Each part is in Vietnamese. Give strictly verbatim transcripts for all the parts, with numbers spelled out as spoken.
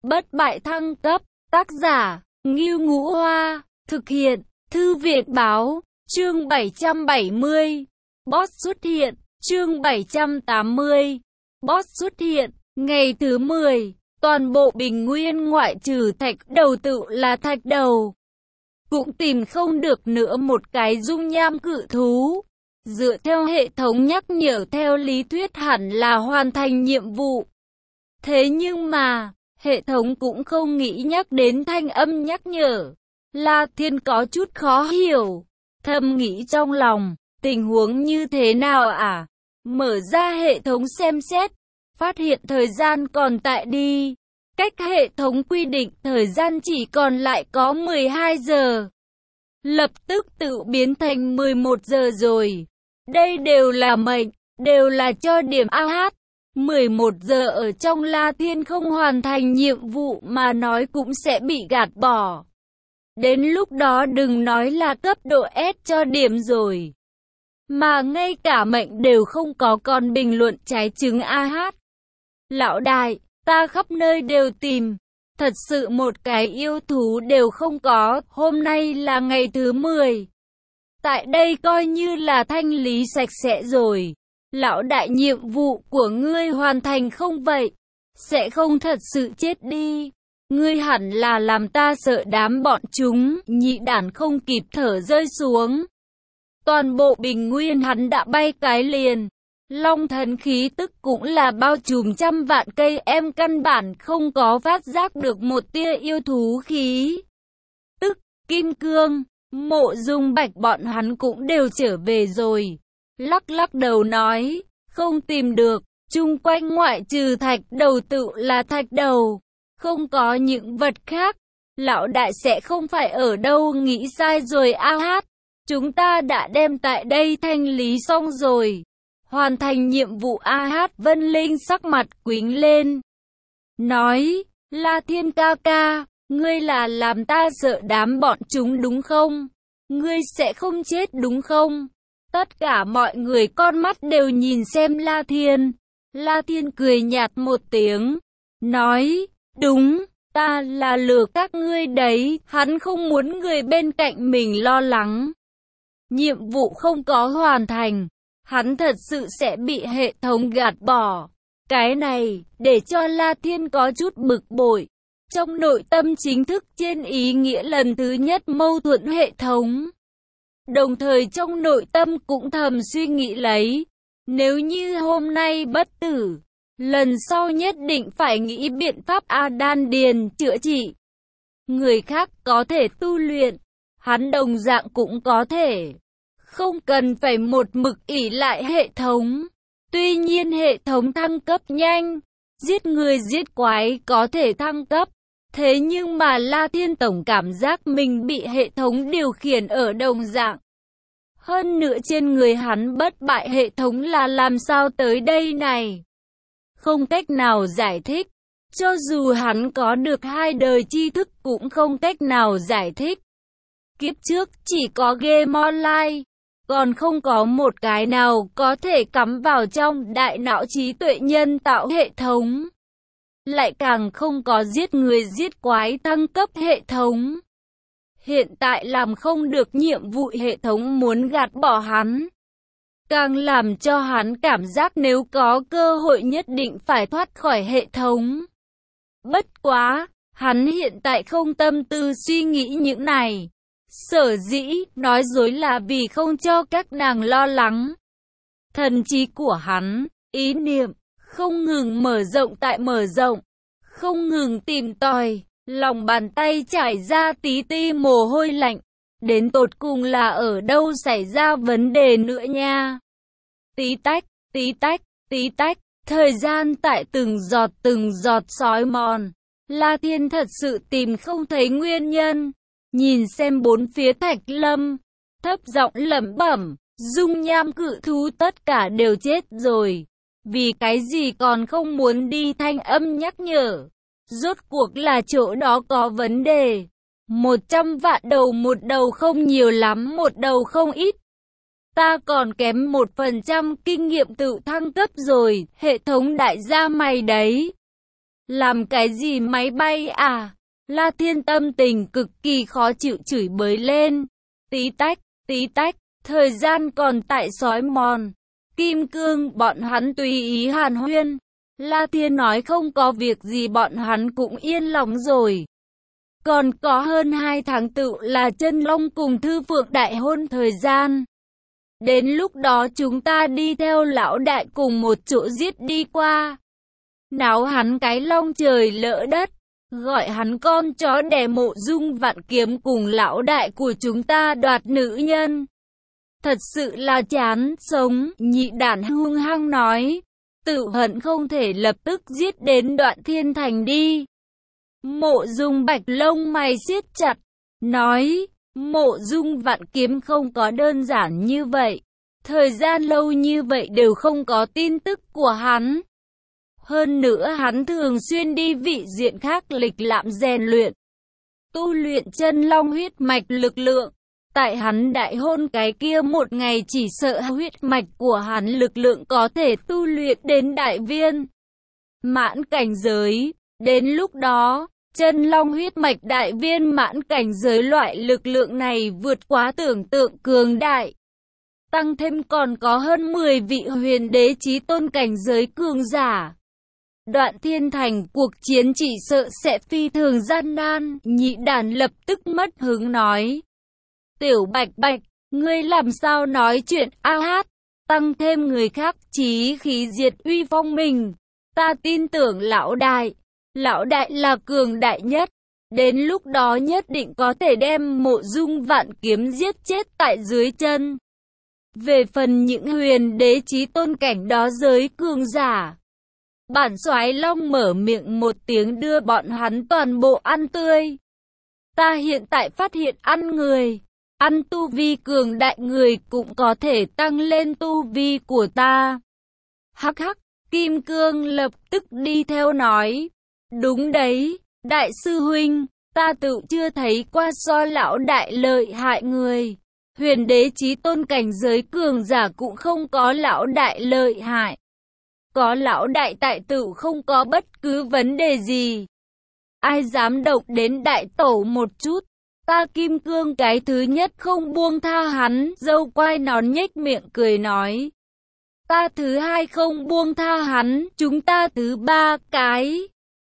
bất bại thăng cấp, tác giả, Ngưu Ngũ Hoa, thực hiện, Thư viện báo, chương bảy trăm bảy mươi, boss xuất hiện, chương bảy trăm tám mươi, boss xuất hiện, ngày thứ mười, toàn bộ bình nguyên ngoại trừ thạch đầu tự là thạch đầu. Cũng tìm không được nữa một cái dung nham cự thú. Dựa theo hệ thống nhắc nhở theo lý thuyết hẳn là hoàn thành nhiệm vụ. Thế nhưng mà, hệ thống cũng không nghĩ nhắc đến thanh âm nhắc nhở. La Thiên có chút khó hiểu, thầm nghĩ trong lòng, tình huống như thế nào à? Mở ra hệ thống xem xét, phát hiện thời gian còn tại đi. Cách hệ thống quy định thời gian chỉ còn lại có mười hai giờ. Lập tức tự biến thành mười một giờ rồi. Đây đều là mệnh, đều là cho điểm a hát. mười một giờ ở trong La Thiên không hoàn thành nhiệm vụ mà nói cũng sẽ bị gạt bỏ. Đến lúc đó đừng nói là cấp độ S cho điểm rồi. Mà ngay cả mệnh đều không có, còn bình luận trái trứng a hát. Lão đại, ta khắp nơi đều tìm. Thật sự một cái yêu thú đều không có. Hôm nay là ngày thứ mười. Tại đây coi như là thanh lý sạch sẽ rồi. Lão đại, nhiệm vụ của ngươi hoàn thành không vậy? Sẽ không thật sự chết đi. Ngươi hẳn là làm ta sợ đám bọn chúng. Nhị đản không kịp thở rơi xuống. Toàn bộ bình nguyên hắn đã bay cái liền. Long thần khí tức cũng là bao trùm trăm vạn cây, em căn bản không có phát giác được một tia yêu thú khí. Tức, Kim Cương, Mộ Dung Bạch bọn hắn cũng đều trở về rồi. Lắc lắc đầu nói, không tìm được, chung quanh ngoại trừ thạch đầu tự là thạch đầu, không có những vật khác. Lão đại sẽ không phải ở đâu nghĩ sai rồi a hát. Chúng ta đã đem tại đây thanh lý xong rồi. Hoàn thành nhiệm vụ a hát. Vân Linh sắc mặt quĩnh lên. Nói, La Thiên ca ca, ngươi là làm ta sợ đám bọn chúng đúng không? Ngươi sẽ không chết đúng không? Tất cả mọi người con mắt đều nhìn xem La Thiên. La Thiên cười nhạt một tiếng. Nói, đúng, ta là lừa các ngươi đấy. Hắn không muốn người bên cạnh mình lo lắng. Nhiệm vụ không có hoàn thành. Hắn thật sự sẽ bị hệ thống gạt bỏ. Cái này, để cho La Thiên có chút bực bội. Trong nội tâm chính thức trên ý nghĩa lần thứ nhất mâu thuẫn hệ thống. Đồng thời trong nội tâm cũng thầm suy nghĩ lấy. Nếu như hôm nay bất tử, lần sau nhất định phải nghĩ biện pháp A Đan Điền chữa trị. Người khác có thể tu luyện, hắn đồng dạng cũng có thể. Không cần phải một mực ỷ lại hệ thống. Tuy nhiên hệ thống thăng cấp nhanh, giết người giết quái có thể thăng cấp. Thế nhưng mà La Thiên tổng cảm giác mình bị hệ thống điều khiển ở đồng dạng. Hơn nữa trên người hắn bất bại hệ thống là làm sao tới đây này? Không cách nào giải thích. Cho dù hắn có được hai đời tri thức cũng không cách nào giải thích. Kiếp trước chỉ có game online. Còn không có một cái nào có thể cắm vào trong đại não trí tuệ nhân tạo hệ thống. Lại càng không có giết người giết quái thăng cấp hệ thống. Hiện tại làm không được nhiệm vụ hệ thống muốn gạt bỏ hắn. Càng làm cho hắn cảm giác nếu có cơ hội nhất định phải thoát khỏi hệ thống. Bất quá, hắn hiện tại không tâm tư suy nghĩ những này. Sở dĩ, nói dối là vì không cho các nàng lo lắng. Thần trí của hắn, ý niệm, không ngừng mở rộng tại mở rộng, không ngừng tìm tòi, lòng bàn tay trải ra tí ti mồ hôi lạnh. Đến tột cùng là ở đâu xảy ra vấn đề nữa nha. Tí tách, tí tách, tí tách, thời gian tại từng giọt từng giọt sói mòn. La Thiên thật sự tìm không thấy nguyên nhân. Nhìn xem bốn phía thạch lâm, thấp giọng lẩm bẩm, dung nham cự thú tất cả đều chết rồi. Vì cái gì còn không muốn đi? Thanh âm nhắc nhở. Rốt cuộc là chỗ đó có vấn đề. Một trăm vạn đầu một đầu không nhiều lắm, một đầu không ít. Ta còn kém một phần trăm kinh nghiệm tự thăng cấp rồi, hệ thống đại gia mày đấy. Làm cái gì máy bay à? La Thiên tâm tình cực kỳ khó chịu chửi bới lên. Tí tách, tí tách, thời gian còn tại sói mòn. Kim Cương bọn hắn tùy ý hàn huyên. La Thiên nói không có việc gì bọn hắn cũng yên lòng rồi. Còn có hơn hai tháng tự là Chân Long cùng Thư Phượng đại hôn thời gian. Đến lúc đó chúng ta đi theo lão đại cùng một chỗ giết đi qua. Náo hắn cái long trời lỡ đất. Gọi hắn con chó đẻ Mộ Dung Vạn Kiếm cùng lão đại của chúng ta đoạt nữ nhân. Thật sự là chán sống, nhị đản hung hăng nói. Tự hận không thể lập tức giết đến Đoạn Thiên Thành đi. Mộ Dung Bạch lông mày siết chặt, nói, Mộ Dung Vạn Kiếm không có đơn giản như vậy. Thời gian lâu như vậy đều không có tin tức của hắn. Hơn nữa hắn thường xuyên đi vị diện khác lịch lãm rèn luyện. Tu luyện chân long huyết mạch lực lượng. Tại hắn đại hôn cái kia một ngày chỉ sợ huyết mạch của hắn lực lượng có thể tu luyện đến đại viên mãn cảnh giới. Đến lúc đó, chân long huyết mạch đại viên mãn cảnh giới loại lực lượng này vượt quá tưởng tượng cường đại. Tăng thêm còn có hơn mười vị huyền đế chí tôn cảnh giới cường giả. Đoạn Thiên Thành cuộc chiến chỉ sợ sẽ phi thường gian nan. Nhị đàn lập tức mất hứng nói. Tiểu Bạch Bạch, ngươi làm sao nói chuyện a hát, tăng thêm người khác chí khí diệt uy phong mình. Ta tin tưởng lão đại, lão đại là cường đại nhất. Đến lúc đó nhất định có thể đem Mộ Dung Vạn Kiếm giết chết tại dưới chân. Về phần những huyền đế chí tôn cảnh đó giới cường giả, bản soái long mở miệng một tiếng đưa bọn hắn toàn bộ ăn tươi. Ta hiện tại phát hiện ăn người, ăn tu vi cường đại người cũng có thể tăng lên tu vi của ta. Hắc hắc, Kim Cương lập tức đi theo nói. Đúng đấy, đại sư huynh, ta tự chưa thấy qua so lão đại lợi hại người. Huyền đế chí tôn cảnh giới cường giả cũng không có lão đại lợi hại. Có lão đại tại tự không có bất cứ vấn đề gì. Ai dám động đến đại tổ một chút, ta Kim Cương cái thứ nhất không buông tha hắn. Dâu quai nón nhếch miệng cười nói. Ta thứ hai không buông tha hắn, chúng ta thứ ba cái.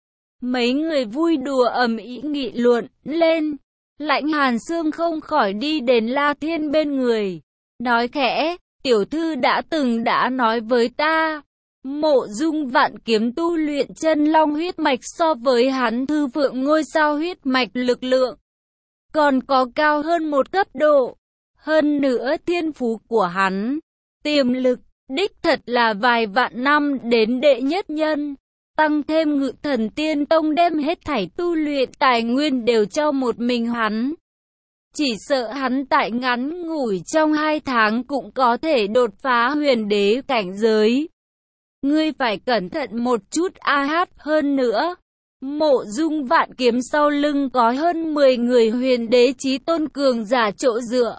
Mấy người vui đùa ầm ĩ nghị luận lên. Lãnh Hàn Sương không khỏi đi đến La Thiên bên người, nói khẽ, tiểu thư đã từng đã nói với ta, Mộ Dung Vạn Kiếm tu luyện chân long huyết mạch so với hắn Thư Phượng ngôi sao huyết mạch lực lượng còn có cao hơn một cấp độ. Hơn nữa thiên phú của hắn, tiềm lực, đích thật là vài vạn năm đến đệ nhất nhân. Tăng thêm Ngự Thần Tiên Tông đem hết thảy tu luyện tài nguyên đều cho một mình hắn. Chỉ sợ hắn tại ngắn ngủi trong hai tháng cũng có thể đột phá huyền đế cảnh giới. Ngươi phải cẩn thận một chút a hát. Hơn nữa, Mộ Dung Vạn Kiếm sau lưng có hơn mười người huyền đế chí tôn cường giả chỗ dựa.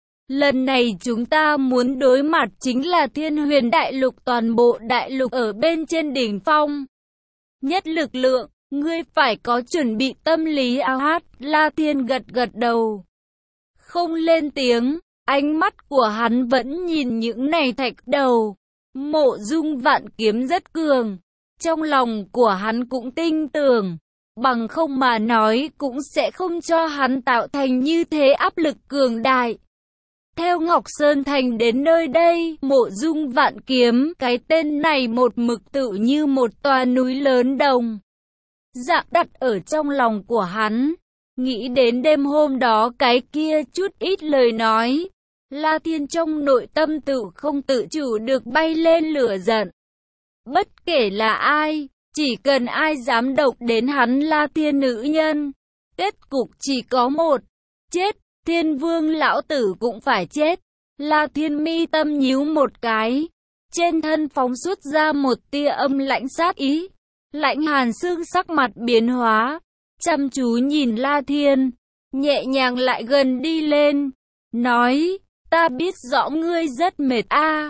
Lần này chúng ta muốn đối mặt chính là Thiên Huyền Đại Lục, toàn bộ đại lục ở bên trên đỉnh phong nhất lực lượng, ngươi phải có chuẩn bị tâm lý a hát. La Thiên gật gật đầu, không lên tiếng, ánh mắt của hắn vẫn nhìn những này thạch đầu. Mộ Dung Vạn Kiếm rất cường, trong lòng của hắn cũng tin tưởng, bằng không mà nói cũng sẽ không cho hắn tạo thành như thế áp lực cường đại. Theo Ngọc Sơn Thành đến nơi đây, Mộ Dung Vạn Kiếm, cái tên này một mực tự như một tòa núi lớn đồng dạng đặt ở trong lòng của hắn. Nghĩ đến đêm hôm đó cái kia chút ít lời nói, La Thiên trong nội tâm tự không tự chủ được bay lên lửa giận. Bất kể là ai, chỉ cần ai dám độc đến hắn La Thiên nữ nhân, kết cục chỉ có một, chết. Thiên Vương lão tử cũng phải chết. La Thiên mi tâm nhíu một cái, trên thân phóng xuất ra một tia âm lãnh sát ý. Lãnh Hàn Sương sắc mặt biến hóa, chăm chú nhìn La Thiên, nhẹ nhàng lại gần đi lên, nói, ta biết rõ ngươi rất mệt a,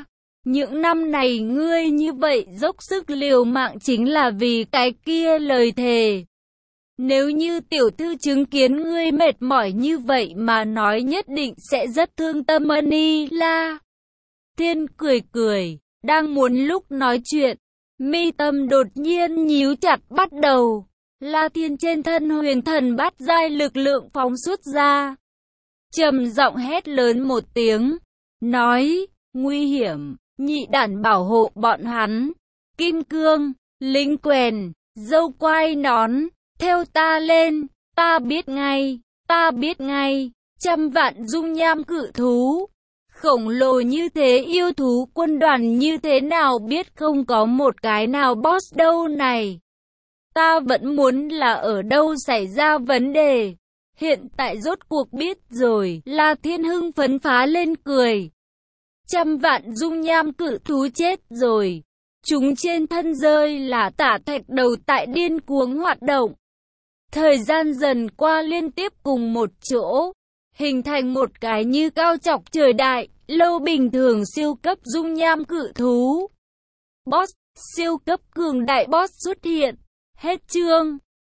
Những năm này ngươi như vậy dốc sức liều mạng chính là vì cái kia lời thề. Nếu như tiểu thư chứng kiến ngươi mệt mỏi như vậy mà nói nhất định sẽ rất thương tâm. Ni La Thiên cười cười, đang muốn lúc nói chuyện, mi tâm đột nhiên nhíu chặt bắt đầu. La Thiên trên thân huyền thần bát giai lực lượng phóng xuất ra, trầm giọng hét lớn một tiếng, nói, nguy hiểm, nhị đản bảo hộ bọn hắn. Kim cương, lính quèn, dâu quai nón, theo ta lên, ta biết ngay, ta biết ngay. Trăm vạn dung nham cự thú, khổng lồ như thế, yêu thú quân đoàn như thế nào biết không có một cái nào boss đâu này. Ta vẫn muốn là ở đâu xảy ra vấn đề. Hiện tại rốt cuộc biết rồi. La Thiên hưng phấn phá lên cười. Trăm vạn dung nham cự thú chết rồi. Chúng trên thân rơi là tả thạch đầu tại điên cuồng hoạt động. Thời gian dần qua liên tiếp cùng một chỗ, hình thành một cái như cao chọc trời đại, lâu bình thường siêu cấp dung nham cự thú. Boss, siêu cấp cường đại boss xuất hiện. Hết chương.